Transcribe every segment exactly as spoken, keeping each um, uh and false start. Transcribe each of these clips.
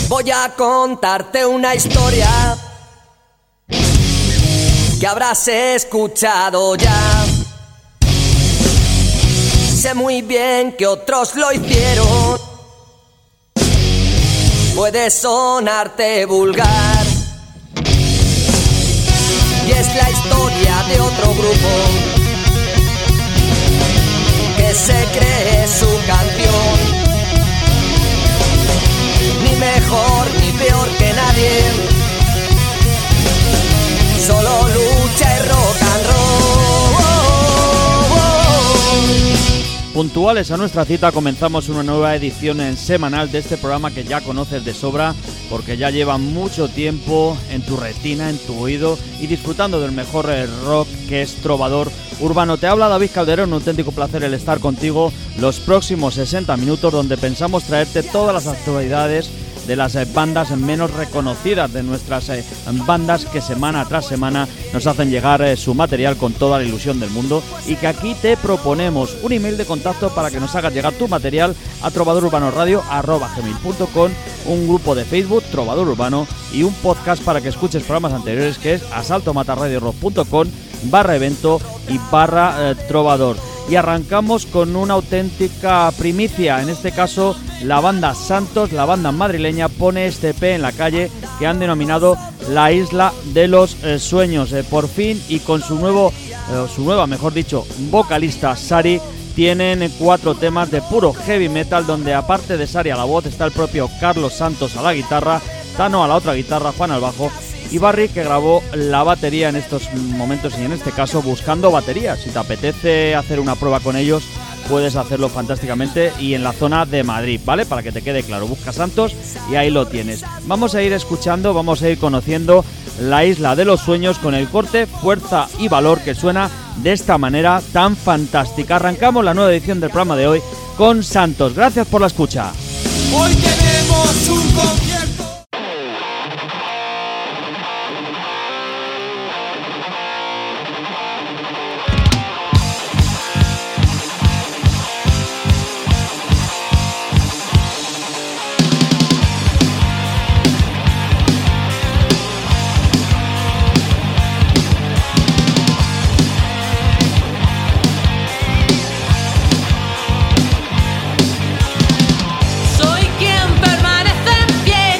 Voy a contarte una historia que habrás escuchado ya. Sé muy bien que otros lo hicieron. Puede sonarte vulgar y es la historia de otro grupo que se cree su canción. Ni mejor ni peor que nadie, solo lucha y rock and roll. Puntuales a nuestra cita, comenzamos una nueva edición en semanal de este programa que ya conoces de sobra, porque ya lleva mucho tiempo en tu retina, en tu oído y disfrutando del mejor rock que es Trovador Urbano. Te habla David Calderón, un auténtico placer el estar contigo los próximos sesenta minutos, donde pensamos traerte todas las actualidades de las eh, bandas menos reconocidas, de nuestras eh, bandas que semana tras semana nos hacen llegar eh, su material con toda la ilusión del mundo, y que aquí te proponemos un email de contacto para que nos hagas llegar tu material a trovador urbano radio arroba gmail punto com, un grupo de Facebook Trovador Urbano y un podcast para que escuches programas anteriores, que es asaltomatarradiorock punto com barra evento y barra eh, trovador. Y arrancamos con una auténtica primicia, en este caso la banda Santos, la banda madrileña, pone este E P en la calle que han denominado La Isla de los eh, Sueños. Eh, por fin, y con su nuevo, eh, su nueva, mejor dicho, vocalista Sari, tienen cuatro temas de puro heavy metal, donde aparte de Sari a la voz está el propio Carlos Santos a la guitarra, Tano a la otra guitarra, Juan al bajo y Barry, que grabó la batería en estos momentos y en este caso buscando batería. Si te apetece hacer una prueba con ellos, puedes hacerlo fantásticamente, y en la zona de Madrid, ¿vale? Para que te quede claro, busca Santos y ahí lo tienes. Vamos a ir escuchando, vamos a ir conociendo La Isla de los Sueños con el corte Fuerza y Valor, que suena de esta manera tan fantástica. Arrancamos la nueva edición del programa de hoy con Santos. Gracias por la escucha. Hoy tenemos un concierto. Soy quien permanece en pie.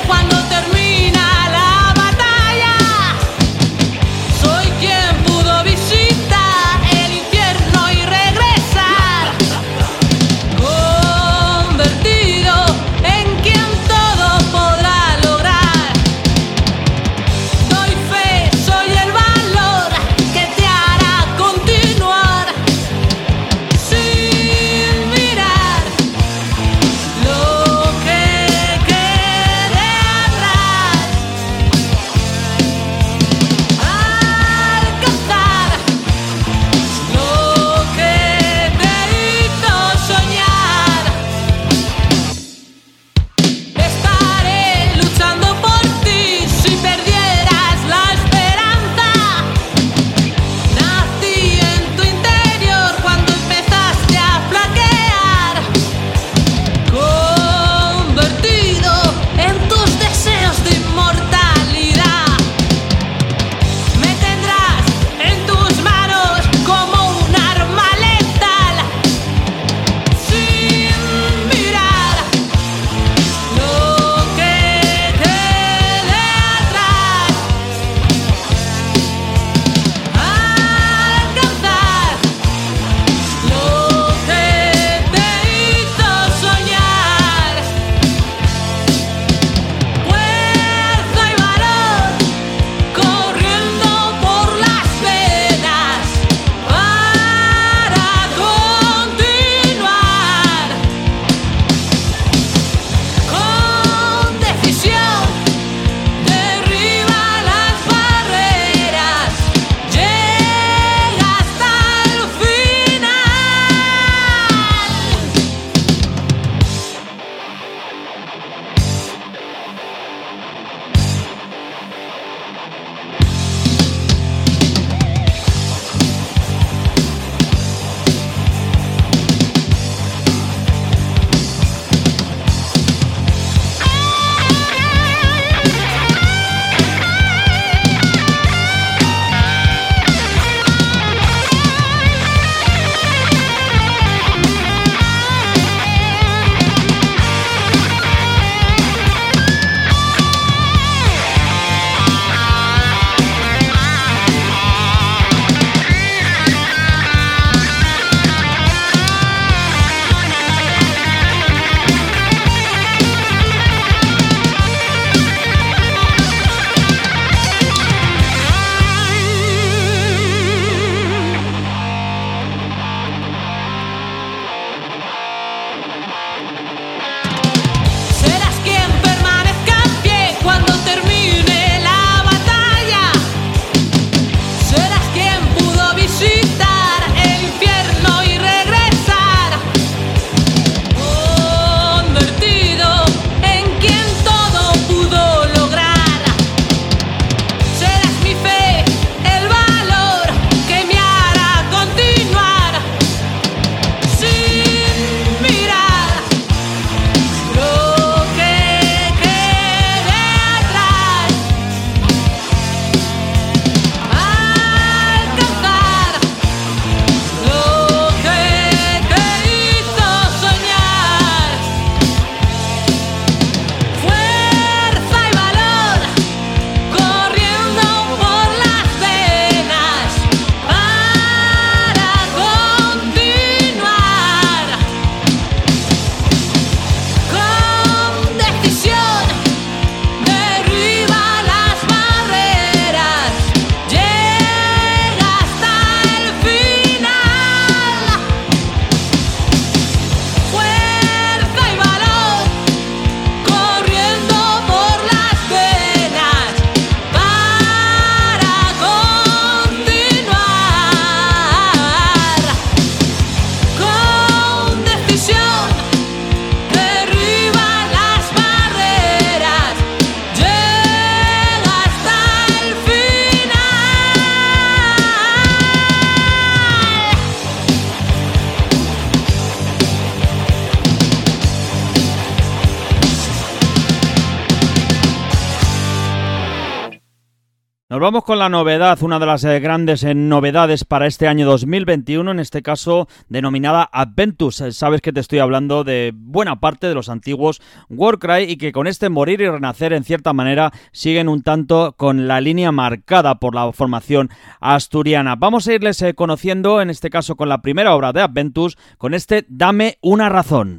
Nos vamos con la novedad, una de las eh, grandes eh, novedades para este año dos mil veintiuno, en este caso denominada Adventus. Eh, sabes que te estoy hablando de buena parte de los antiguos Warcry y que con este morir y renacer en cierta manera siguen un tanto con la línea marcada por la formación asturiana. Vamos a irles eh, conociendo, en este caso con la primera obra de Adventus, con este Dame una razón.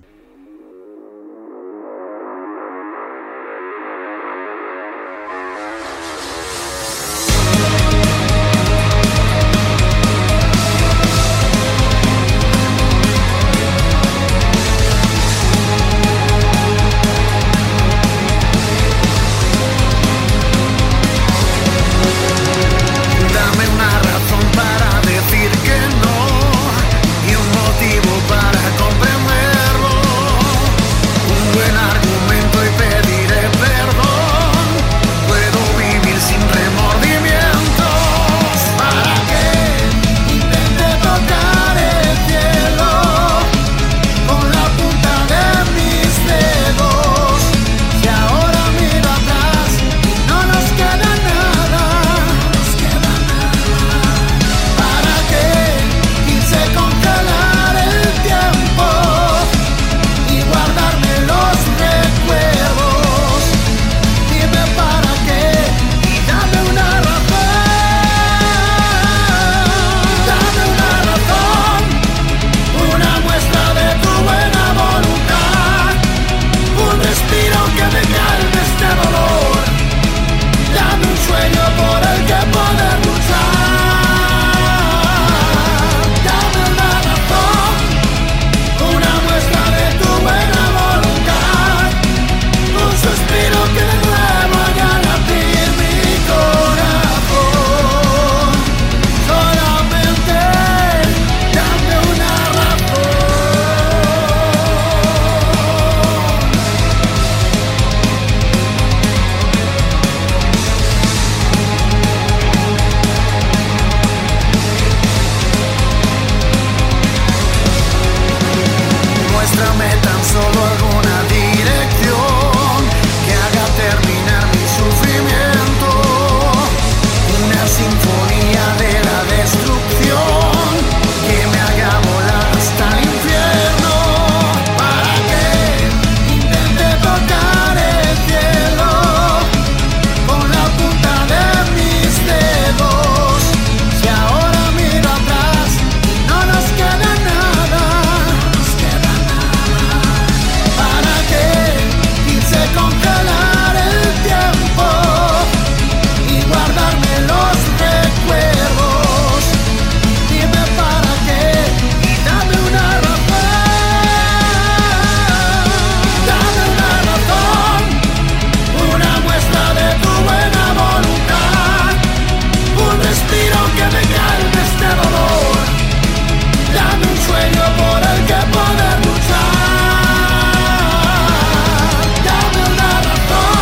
Por el que poder luchar, dame una razón.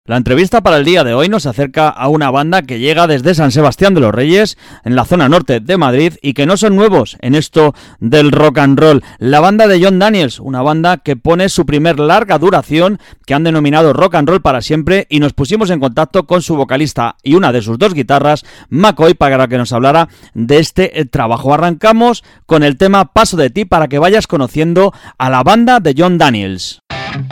La entrevista para el día de hoy nos acerca a una banda que llega desde San Sebastián de los Reyes, en la zona norte de Madrid, y que no son nuevos en esto del rock and roll. La banda de John Daniels, una banda que pone su primer larga duración, que han denominado Rock and Roll para siempre, y nos pusimos en contacto con su vocalista y una de sus dos guitarras, McCoy, para que nos hablara de este trabajo. Arrancamos con el tema Paso de ti para que vayas conociendo a la banda de John Daniels.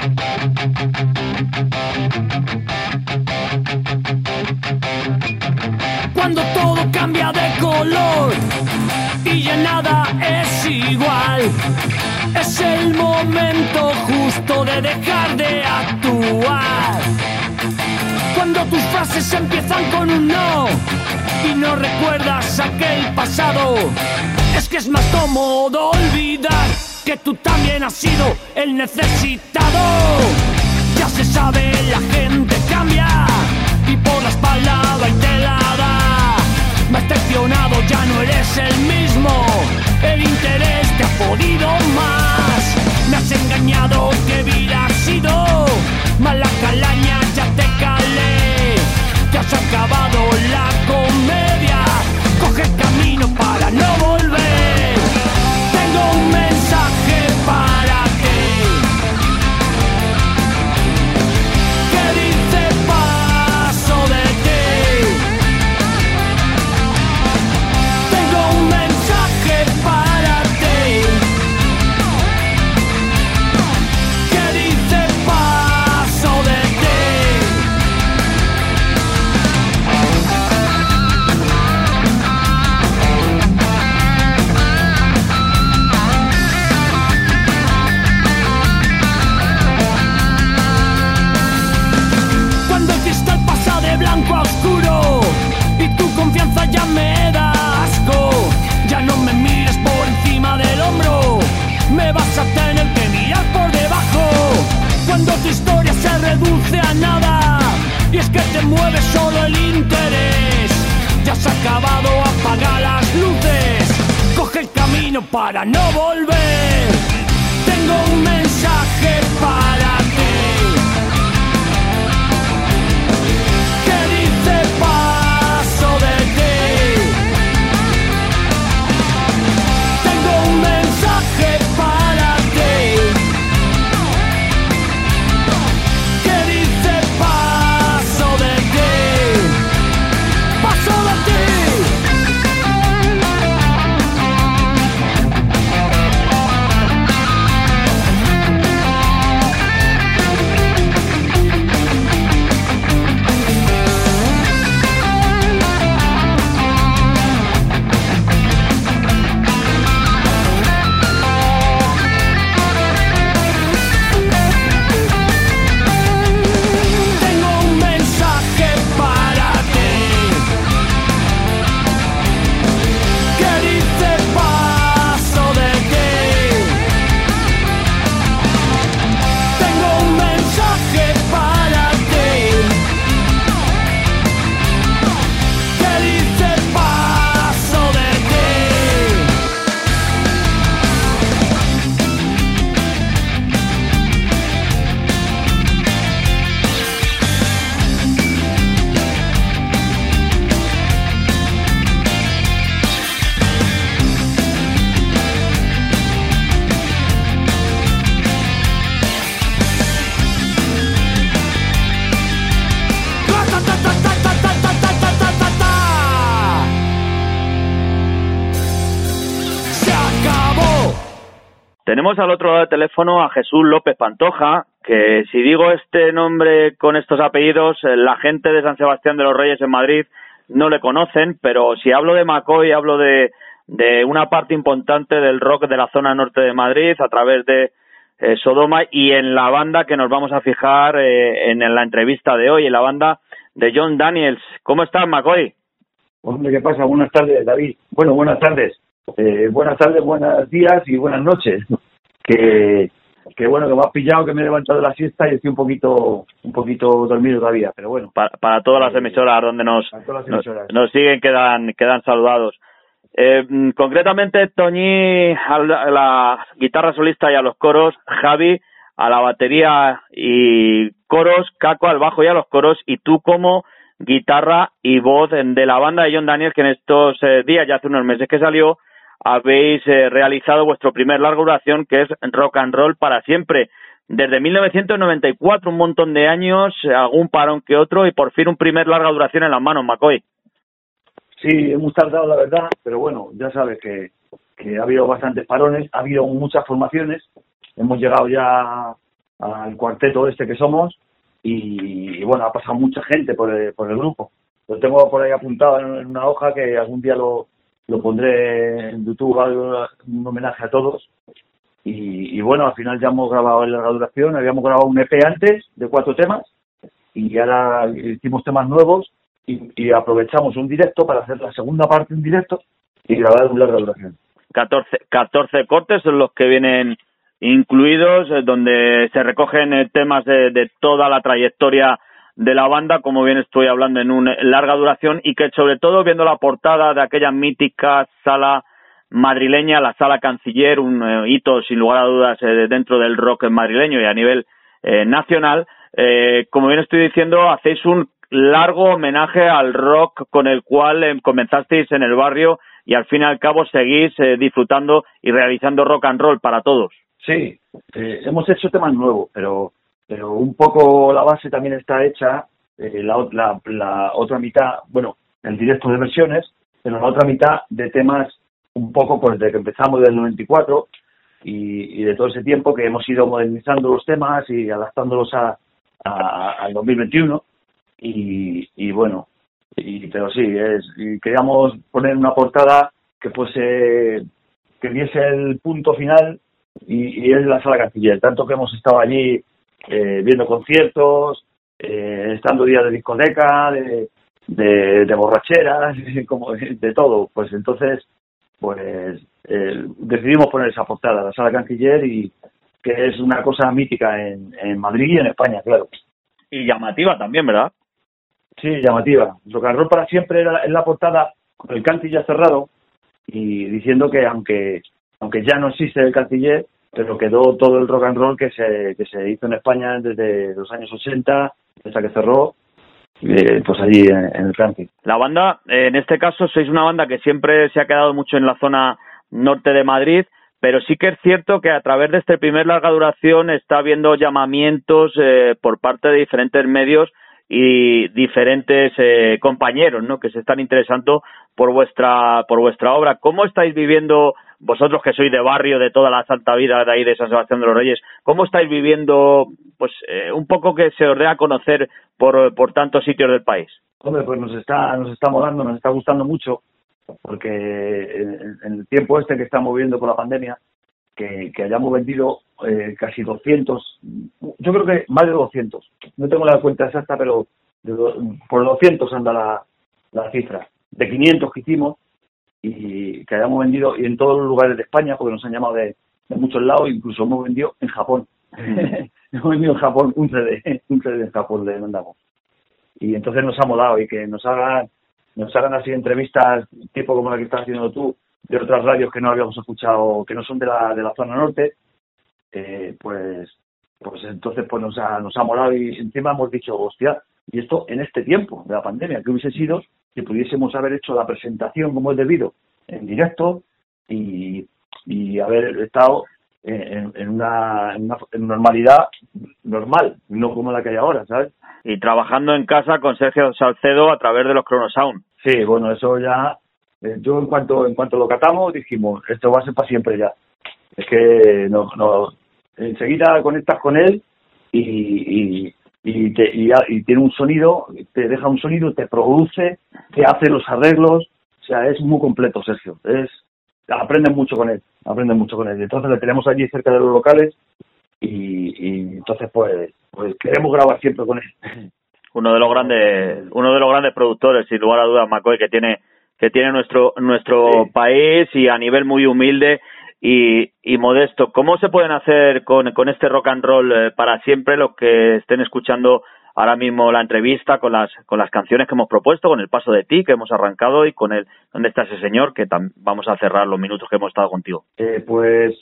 Cuando todo cambia de color y ya nada es igual, es el momento justo de dejar de actuar. Cuando tus frases empiezan con un no y no recuerdas aquel pasado, es que es más cómodo olvidar que tú también has sido el necesitado. Ya se sabe, la gente cambia y por la espalda va y te la da. Me has decepcionado, ya no eres el mismo. El interés te ha podido más. Me has engañado, que vida ha sido. Mala calaña, ya te calé. Ya has acabado la comedia. Coge el camino para no volver. Tengo un mensaje para ti que dice paso de ti. Tengo un mensaje para ti que dice paso de ti. Cuando el cristal pasa de blanco a oscuro y tu confianza ya me da asco, ya no me mires por encima del hombro, me vas a tener que mirar por debajo. Cuando tu historia se reduce a nada y es que te mueve solo el interés, ya has acabado, apaga las luces, coge el camino para no volver. Tengo un mensaje para ti que dice paso de ti. Tengo un mensaje para ti que dice paso de ti. Paso de ti. Tengo un mensaje para ti que dice paso de ti. Tengo un mensaje para ti que dice paso de ti. Ta ta ta ta ta ta ta ta ta ta ta ta. Se acabó. Tenemos al otro lado del teléfono a Jesús López Pantoja, que si digo este nombre con estos apellidos, eh, la gente de San Sebastián de los Reyes en Madrid no le conocen, pero si hablo de McCoy, hablo de, de una parte importante del rock de la zona norte de Madrid, a través de eh, Sodoma, y en la banda que nos vamos a fijar eh, en, en la entrevista de hoy, en la banda de John Daniels. ¿Cómo estás, McCoy? Hombre, ¿qué pasa? Buenas tardes, David. Bueno, buenas tardes. Eh, buenas tardes, buenos días y buenas noches. Que, que bueno, que me has pillado, que me he levantado de la siesta y estoy un poquito un poquito dormido todavía, pero bueno. Para, para todas las emisoras donde nos, Para todas las nos, emisoras. nos siguen, quedan, quedan saludados. Eh, concretamente, Toñi a la, a la guitarra solista y a los coros, Javi a la batería y coros, Caco al bajo y a los coros, y tú como guitarra y voz de la banda de John Daniels, que en estos eh, días, ya hace unos meses que salió, habéis eh, realizado vuestro primer larga duración, que es Rock and Roll para siempre. Desde mil novecientos noventa y cuatro, un montón de años, algún parón que otro, y por fin un primer larga duración en las manos, McCoy. Sí, hemos tardado, la verdad, pero bueno, ya sabes que, que ha habido bastantes parones, ha habido muchas formaciones, hemos llegado ya al cuarteto este que somos, y, y bueno, ha pasado mucha gente por el, por el grupo. Lo tengo por ahí apuntado en, en una hoja que algún día lo, lo pondré en YouTube, algo, un homenaje a todos. Y, y bueno, al final ya hemos grabado en larga duración, habíamos grabado un E P antes de cuatro temas y ahora hicimos temas nuevos y, y aprovechamos un directo para hacer la segunda parte en directo y grabar un larga duración. catorce, catorce cortes son los que vienen incluidos, donde se recogen temas de, de toda la trayectoria de la banda, como bien estoy hablando, en una larga duración, y que sobre todo viendo la portada de aquella mítica sala madrileña, la Sala Canciller, un eh, hito sin lugar a dudas eh, dentro del rock madrileño y a nivel eh, nacional, eh, como bien estoy diciendo, hacéis un largo homenaje al rock con el cual eh, comenzasteis en el barrio y al fin y al cabo seguís eh, disfrutando y realizando rock and roll para todos. Sí, eh, hemos hecho temas nuevos, pero pero un poco la base también está hecha, eh, la, la, la otra mitad, bueno, el directo de versiones, pero la otra mitad de temas un poco pues desde que empezamos del noventa y cuatro y, y de todo ese tiempo que hemos ido modernizando los temas y adaptándolos a, a al dos mil veintiuno y, y bueno, y, pero sí, es y queríamos poner una portada que fuese, que diese el punto final y, y es la Sala Canciller, tanto que hemos estado allí eh, viendo conciertos, eh, estando días de discoteca, de, de, de borracheras, como de, de todo, pues entonces pues eh, decidimos poner esa portada, la Sala Canciller, y que es una cosa mítica en, en Madrid y en España, claro. Y llamativa también, ¿verdad? Sí, llamativa. Rock and Roll para siempre era en la portada con el Canciller cerrado y diciendo que aunque aunque ya no existe el Canciller, pero quedó todo el rock and roll que se que se hizo en España desde los años ochenta, hasta que cerró, Eh, pues allí en, en el camping. La banda, eh, en este caso, sois una banda que siempre se ha quedado mucho en la zona norte de Madrid, pero sí que es cierto que a través de este primer larga duración está habiendo llamamientos eh, por parte de diferentes medios y diferentes eh, compañeros, ¿no?, que se están interesando por vuestra por vuestra obra. ¿Cómo estáis viviendo vosotros, que sois de barrio, de toda la santa vida de ahí de San Sebastián de los Reyes? ¿Cómo estáis viviendo, pues, eh, un poco que se os dé a conocer por por tantos sitios del país? Hombre, pues nos está nos está molando, nos está gustando mucho, porque en, en el tiempo este que estamos viviendo con la pandemia, que, que hayamos vendido eh, casi doscientos, yo creo que más de doscientos, no tengo la cuenta exacta, pero de do, por doscientos anda la, la cifra, de quinientos que hicimos, y que hayamos vendido y en todos los lugares de España, porque nos han llamado de, de muchos lados, incluso hemos vendido en Japón. Hemos vendido en Japón un C D, un C D en Japón le mandamos. Y entonces nos ha molado, y que nos hagan, nos hagan así entrevistas, tipo como la que estás haciendo tú, de otras radios que no habíamos escuchado, que no son de la de la zona norte, eh, pues pues entonces pues nos ha, nos ha molado, y encima hemos dicho, hostia, y esto en este tiempo de la pandemia, que hubiese sido si pudiésemos haber hecho la presentación como es debido, en directo, y, y haber estado en, en, una, en una en normalidad normal, no como la que hay ahora, ¿sabes? Y trabajando en casa con Sergio Salcedo a través de los Cronosound. Sí, bueno, eso ya, eh, yo en cuanto en cuanto lo catamos dijimos, esto va a ser para siempre ya. Es que no, no enseguida conectas con él y, y, y, te, y, y tiene un sonido, te deja un sonido, te produce, te hace los arreglos, o sea, es muy completo Sergio, es aprendes mucho con él, aprendes mucho con él. Entonces le tenemos allí cerca de los locales y, y entonces pues pues queremos grabar siempre con él. Uno de los grandes uno de los grandes productores, sin lugar a dudas, McCoy, que tiene que tiene nuestro nuestro sí. país, y a nivel muy humilde y, y modesto. ¿Cómo se pueden hacer con, con este rock and roll eh, para siempre los que estén escuchando ahora mismo la entrevista, con las con las canciones que hemos propuesto, con el Paso de Ti que hemos arrancado, y con el ¿Dónde está ese señor?, que tam, vamos a cerrar los minutos que hemos estado contigo? Eh, pues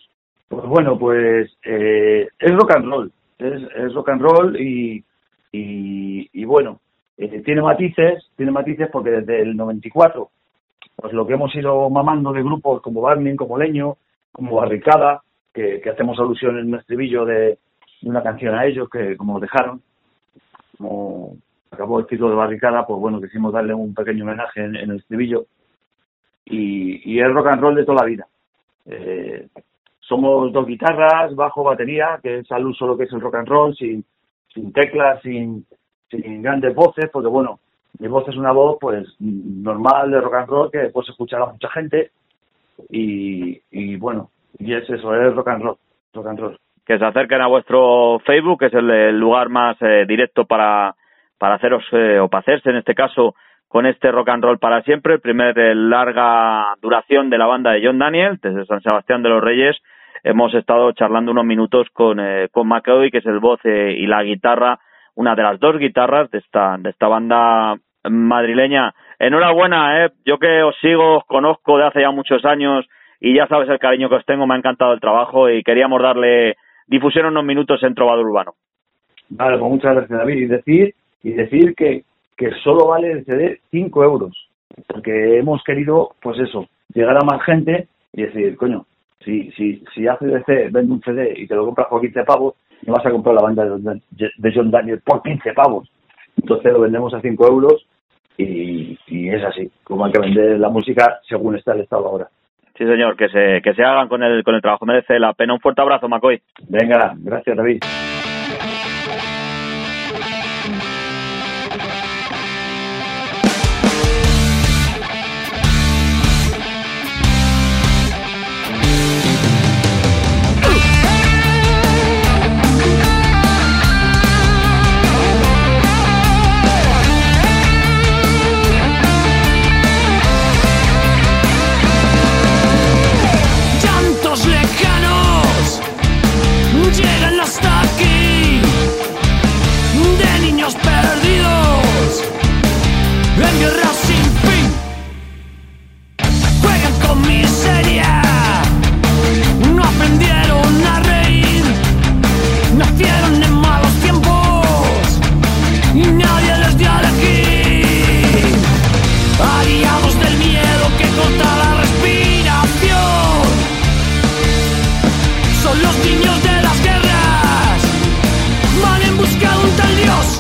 Pues bueno, pues eh, es rock and roll, es, es rock and roll y, y, y bueno, eh, tiene matices, tiene matices porque desde el noventa y cuatro, pues lo que hemos ido mamando de grupos como Barney, como Leño, como Barricada, que, que hacemos alusión en un estribillo de, de una canción a ellos, que como nos dejaron, como acabó el título de Barricada, pues bueno, quisimos darle un pequeño homenaje en, en el estribillo y, y es rock and roll de toda la vida. Eh, somos dos guitarras, bajo, batería, que es al uso lo que es el rock and roll, sin, sin teclas, sin, sin grandes voces, porque bueno, mi voz es una voz pues normal de rock and roll que puedes escuchar a mucha gente y, y bueno, y es eso, es rock and roll, rock and roll. Que se acerquen a vuestro Facebook, que es el, el lugar más eh, directo para, para haceros, eh, o para hacerse en este caso, con este rock and roll para siempre, el primer eh, larga duración de la banda de John Daniel, desde San Sebastián de los Reyes. Hemos estado charlando unos minutos con, eh, con McCoy, que es el voz eh, y la guitarra, una de las dos guitarras de esta, de esta banda madrileña. Enhorabuena, eh. Yo que os sigo, os conozco de hace ya muchos años y ya sabes el cariño que os tengo, me ha encantado el trabajo y queríamos darle difusión unos minutos en Trovador Urbano. Vale, pues muchas gracias, David. Y decir, y decir que, que solo vale el C D cinco euros, porque hemos querido, pues eso, llegar a más gente y decir, coño, si si si A C D C vende un C D y te lo compras por quince pavos, no vas a comprar la banda de, de John Daniel por quince pavos. Entonces lo vendemos a cinco euros y, y es así, como hay que vender la música según está el estado ahora. Sí, señor, que se que se hagan con el con el trabajo, merece la pena. Un fuerte abrazo, McCoy. Venga, gracias, David. Llegan hasta aquí, de niños perdidos en guerra sin fin. Juegan con miseria, no aprendieron a reír, nacieron en malos tiempos y nadie les dio a elegir. Aliados del miedo que corta la respiración, son los niños de las guerras, van en busca de un tal Dios.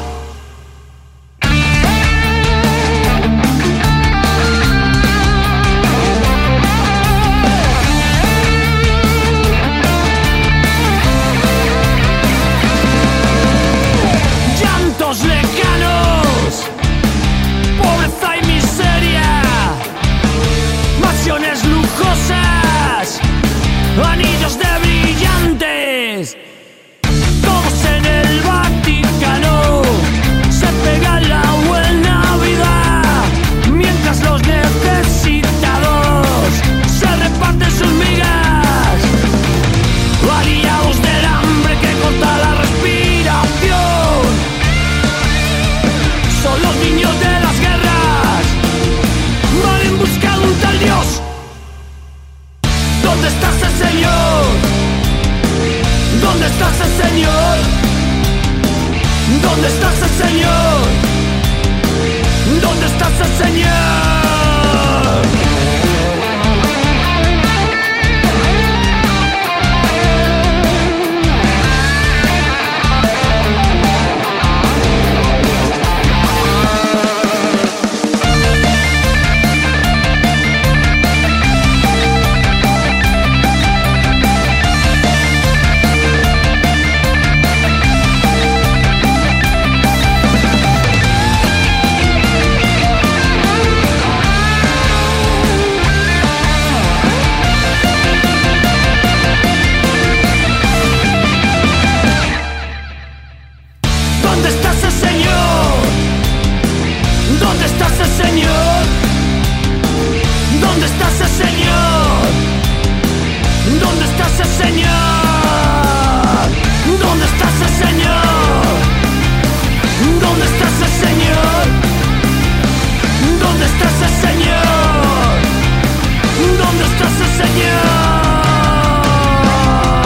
Llantos lejanos, pobreza y miseria, mansiones lujosas, anillos de brillantes, todos en el Vaticano se pegan la buena vida, mientras los necesitados se reparten sus migas. Aliados del hambre que corta la respiración, son los niños de las guerras, van en busca de un tal Dios. ¿Dónde está ese Señor? ¿Dónde está ese Señor? ¿Dónde está ese Señor? ¿Dónde está ese Señor? ¿Dónde está ese Señor? ¿Dónde está ese Señor? ¿Dónde está ese Señor? ¿Dónde está ese Señor? ¿Dónde está ese Señor? ¿Dónde está ese Señor? ¿Dónde está ese Señor? ¿Dónde está ese Señor?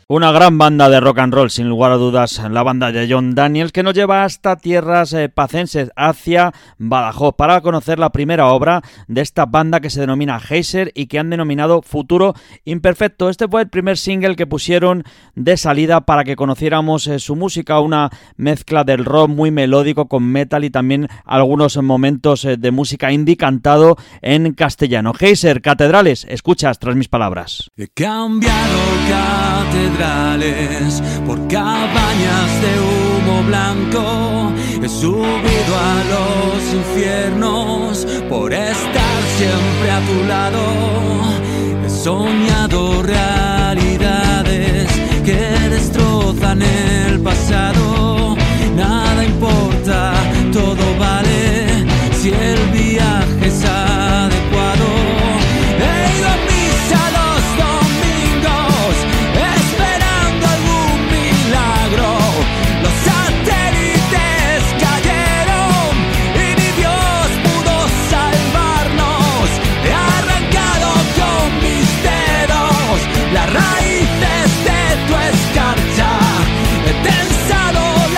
Una gran banda de rock and roll, sin lugar a dudas, la banda de John Daniels, que nos lleva hasta tierras eh, pacenses, hacia Badajoz, para conocer la primera obra de esta banda que se denomina Geyser y que han denominado Futuro Imperfecto. Este fue el primer single que pusieron de salida para que conociéramos eh, su música, una mezcla del rock muy melódico con metal y también algunos momentos eh, de música indie cantado en castellano. Geyser, Catedrales, escuchas tras mis palabras. He cambiado catedrales por cabañas de humo blanco, he subido a los infiernos por estar siempre a tu lado, he soñado realidades que destrozan el pasado, nada importa, todo vale si el viaje es adecuado. He ido a misa los domingos, esperando algún milagro. Los satélites cayeron y ni Dios pudo salvarnos. He arrancado con mis dedos las raíces de tu escarcha. He tensado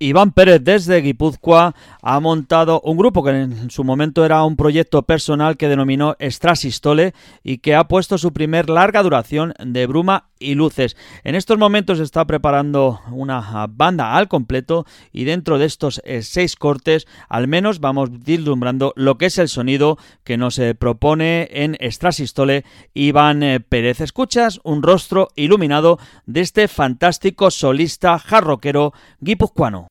Iván Pérez desde Guipúzcoa ha montado un grupo que en su momento era un proyecto personal que denominó Extrasistole y que ha puesto su primer larga duración de Bruma y Luces. En estos momentos está preparando una banda al completo y dentro de estos eh, seis cortes al menos vamos vislumbrando lo que es el sonido que nos eh, propone en Extrasistole Iván eh, Pérez. Escuchas un rostro iluminado de este fantástico solista hard rockero guipuzcoano.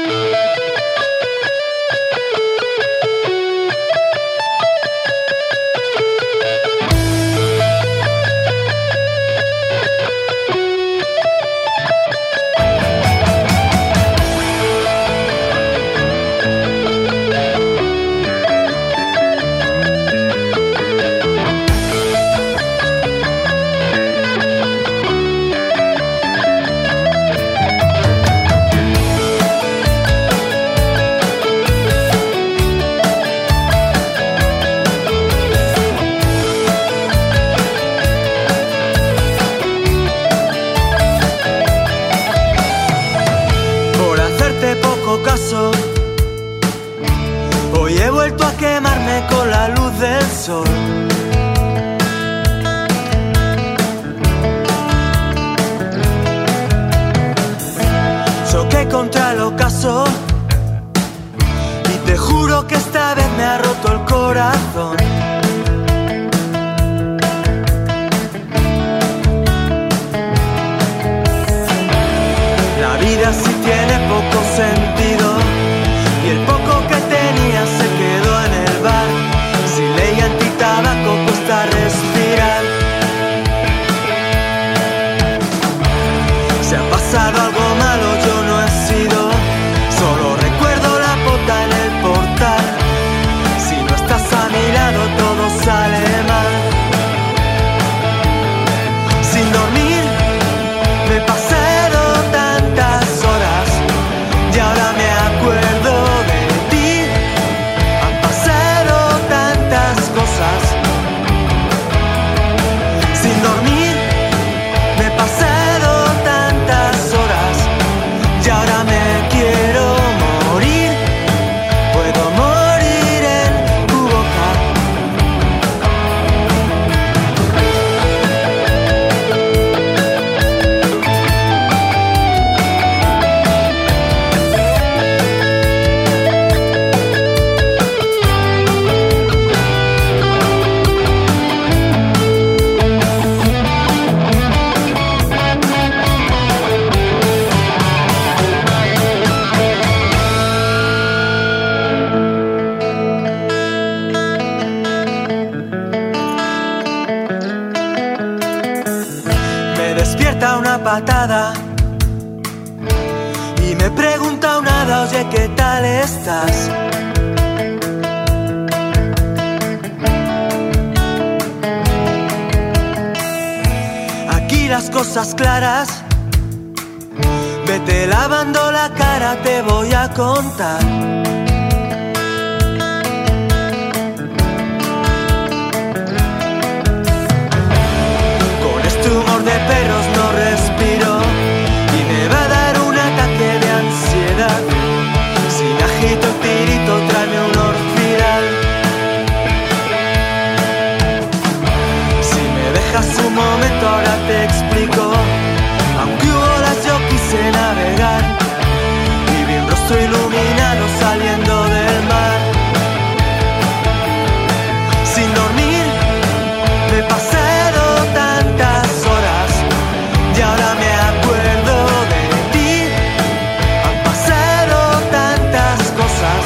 Hoy he vuelto a quemarme con la luz del sol. Choqué contra el ocaso y te juro que esta vez me ha roto el corazón. La vida sí tiene poco sentido y el poco que tenía se quedó en el bar. Sin ley antitabaco cuesta respirar. Si ha pasado algo malo yo no he sido, solo recuerdo la pota en el portal. Si no estás a mi lado todo sale mal. Sin dormir me pasé tantas horas y ahora me acuerdo de ti. Han pasado tantas cosas. Sin dormir me he pasado tantas horas y ahora me quiero morir. Puedo morir en tu boca. Una patada y me pregunta una nada, oye, ¿qué tal estás? Aquí las cosas claras, vete lavando la cara, te voy a contar. Humor de perros no respiro y me va a dar un ataque de ansiedad. Si me agito el tirito, tráeme un orfidal. Si me dejas un momento, ahora te explico. Aunque hubo olas, yo quise navegar y vi un rostro iluminado saliendo del mar. Sin dormir me pasé tantas horas y ahora me acuerdo de ti. Han pasado tantas cosas.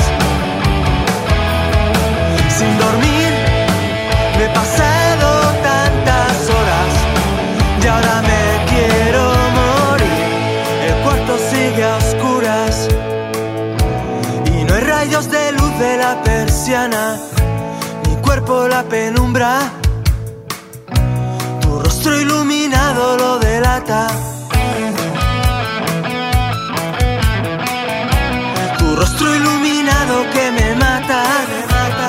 Sin dormir me he pasado tantas horas y ahora me quiero morir. El cuarto sigue a oscuras y no hay rayos de luz de la persiana. Mi cuerpo la penumbra, tu rostro iluminado lo delata. Tu rostro iluminado que me mata, me mata.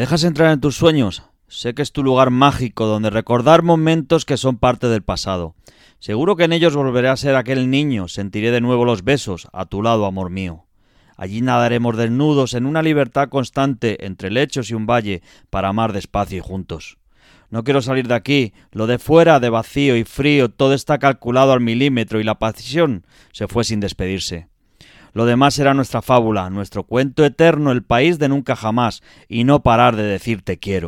dejas entrar en tus sueños? Sé que es tu lugar mágico donde recordar momentos que son parte del pasado. Seguro que en ellos volveré a ser aquel niño, sentiré de nuevo los besos a tu lado, amor mío. Allí nadaremos desnudos en una libertad constante entre lechos y un valle para amar despacio y juntos. No quiero salir de aquí, lo de fuera, de vacío y frío, todo está calculado al milímetro y la pasión se fue sin despedirse. Lo demás será nuestra fábula, nuestro cuento eterno, el país de nunca jamás, y no parar de decir te quiero.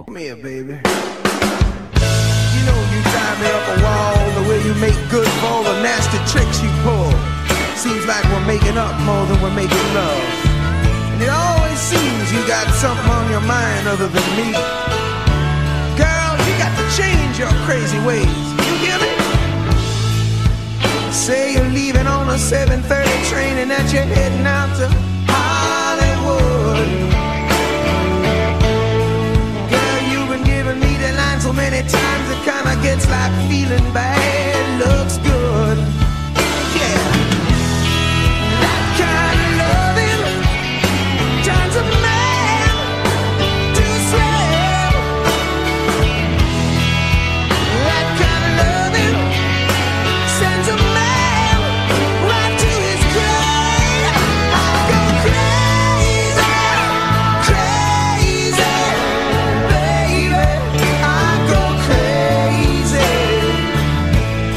Change your crazy ways, you hear me? Say you're leaving on a seven thirty train and that you're heading out to Hollywood. Girl, you've been giving me the line so many times it kinda gets like feeling bad looks good. Yeah, that kind of loving turns a man to slave. That kind of loving sends a man right to his grave. I go crazy, crazy, baby. I go crazy.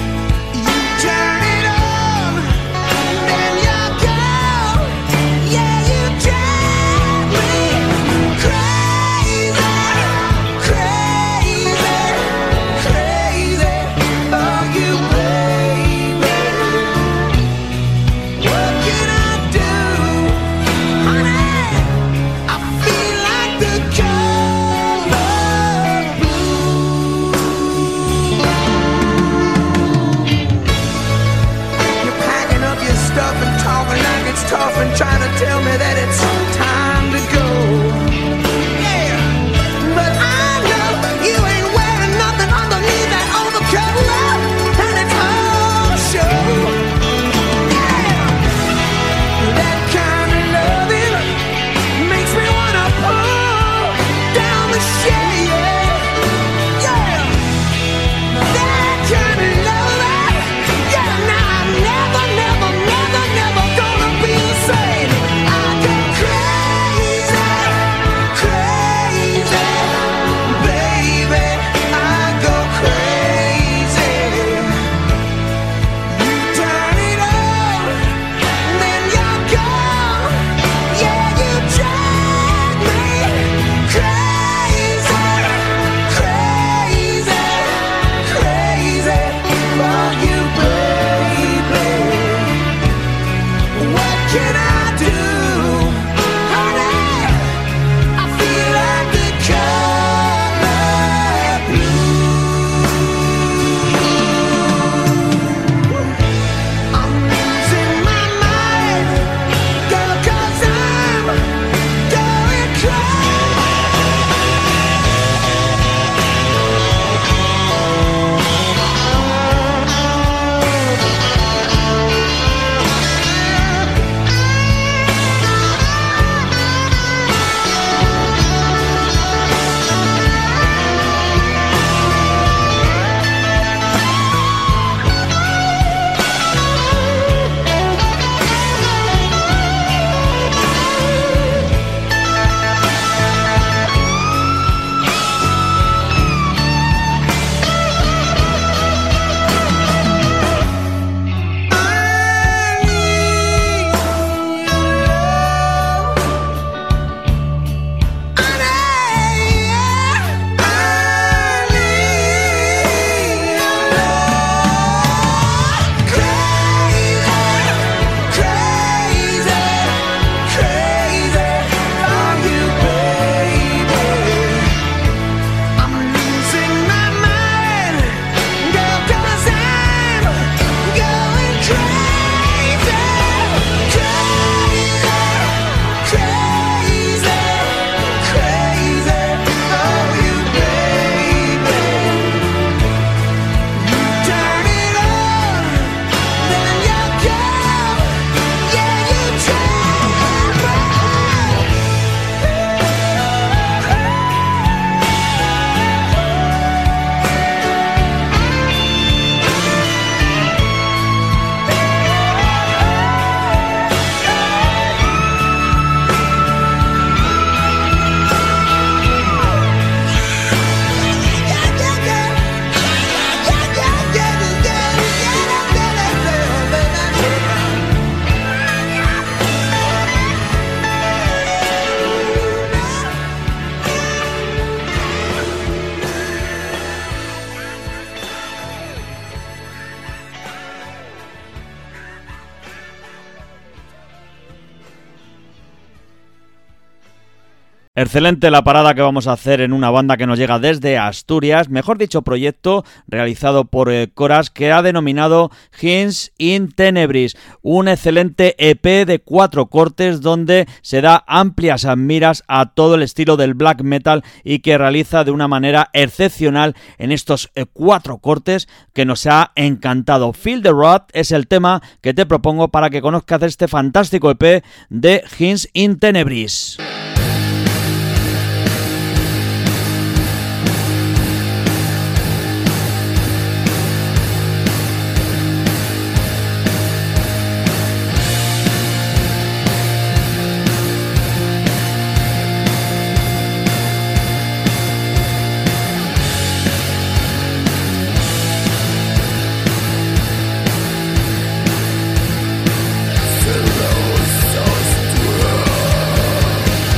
Excelente la parada que vamos a hacer en una banda que nos llega desde Asturias, mejor dicho proyecto realizado por eh, Coras, que ha denominado Hymns in Tenebris, un excelente E P de cuatro cortes donde se da amplias miras a todo el estilo del black metal y que realiza de una manera excepcional en estos eh, cuatro cortes que nos ha encantado. Feel the Rot es el tema que te propongo para que conozcas este fantástico E P de Hymns in Tenebris. Celos,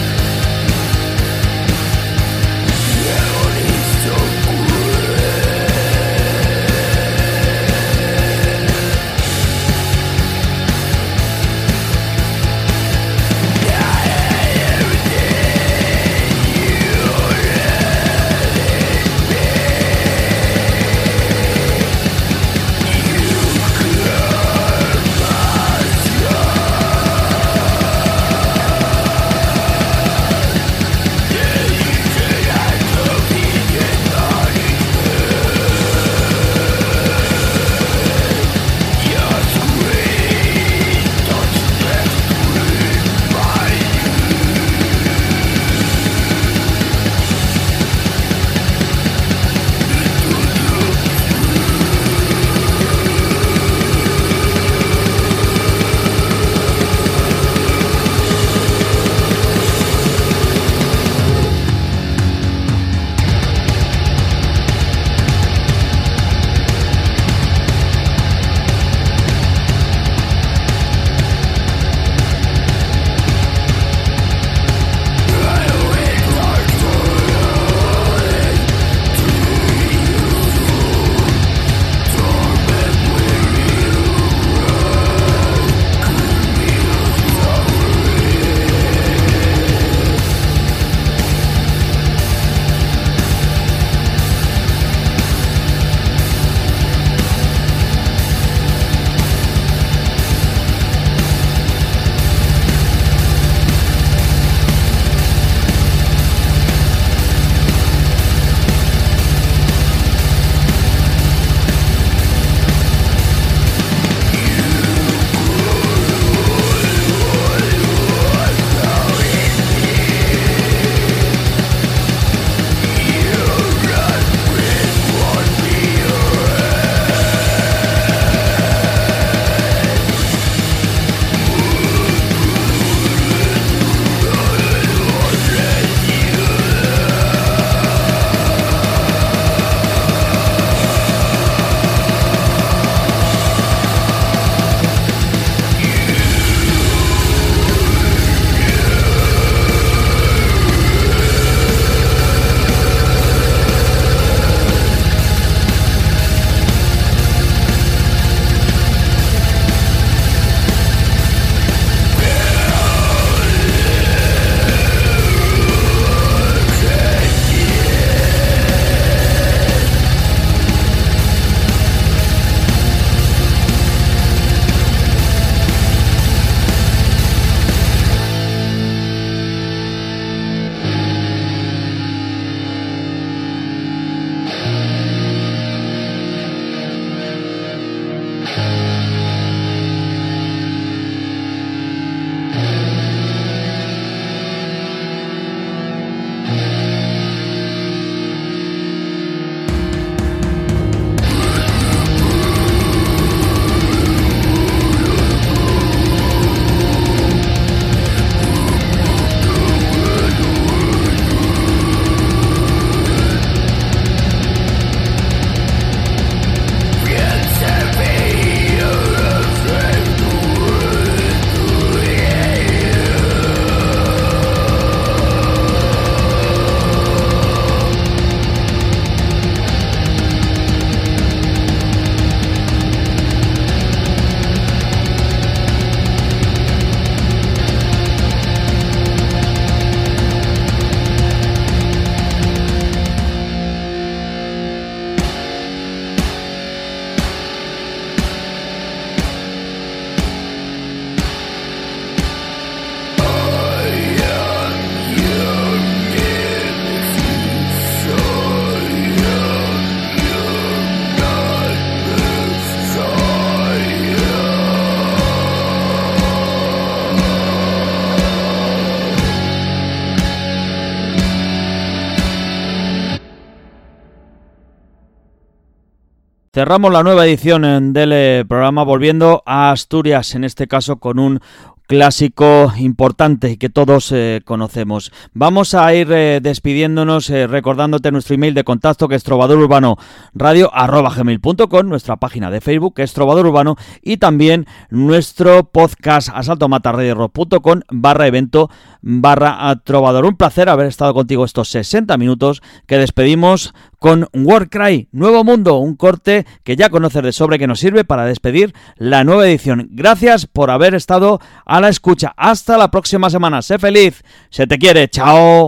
Cerramos la nueva edición del programa volviendo a Asturias, en este caso con un clásico importante que todos eh, conocemos. Vamos a ir eh, despidiéndonos eh, recordándote nuestro email de contacto, que es trovadorurbanoradio arroba gmail punto com, nuestra página de Facebook, que es Trovador Urbano, y también nuestro podcast asaltomatarradiorock.com barra evento barra a Trovador. Un placer haber estado contigo estos sesenta minutos, que despedimos con Warcry, Nuevo Mundo, un corte que ya conoces de sobra, que nos sirve para despedir la nueva edición. Gracias por haber estado a la escucha. Hasta la próxima semana. Sé feliz, se te quiere. Chao.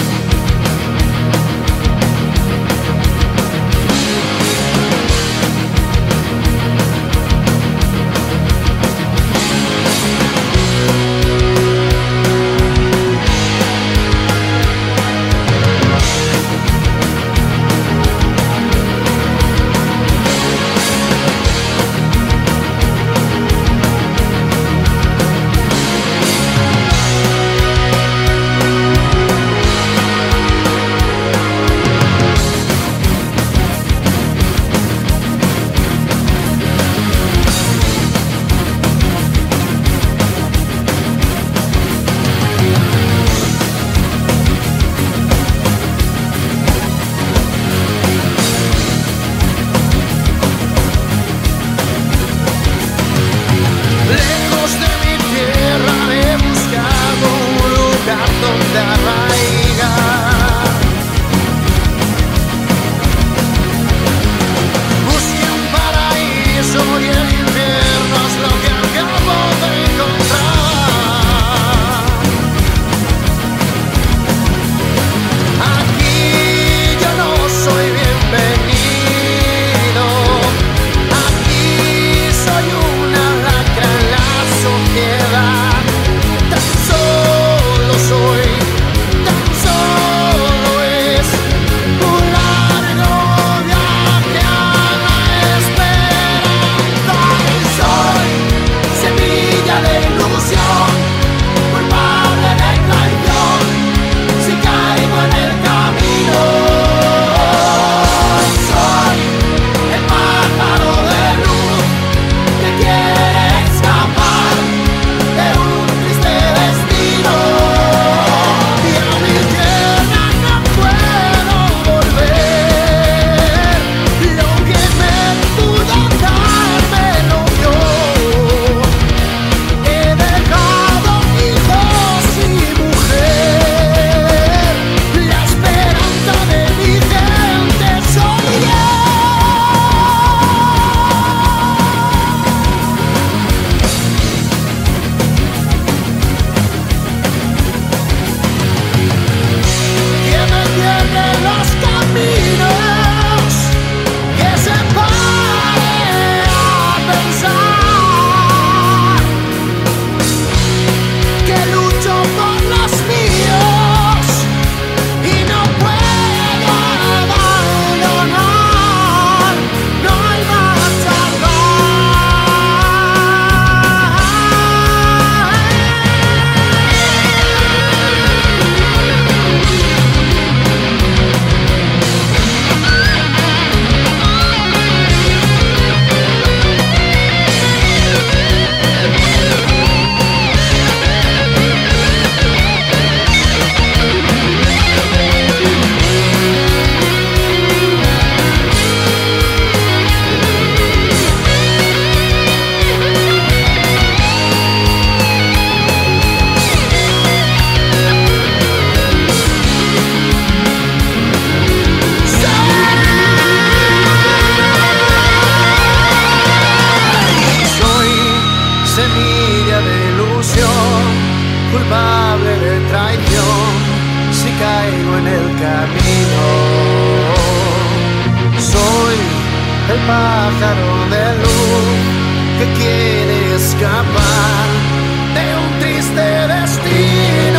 pájaro de luz que quiere escapar de un triste destino.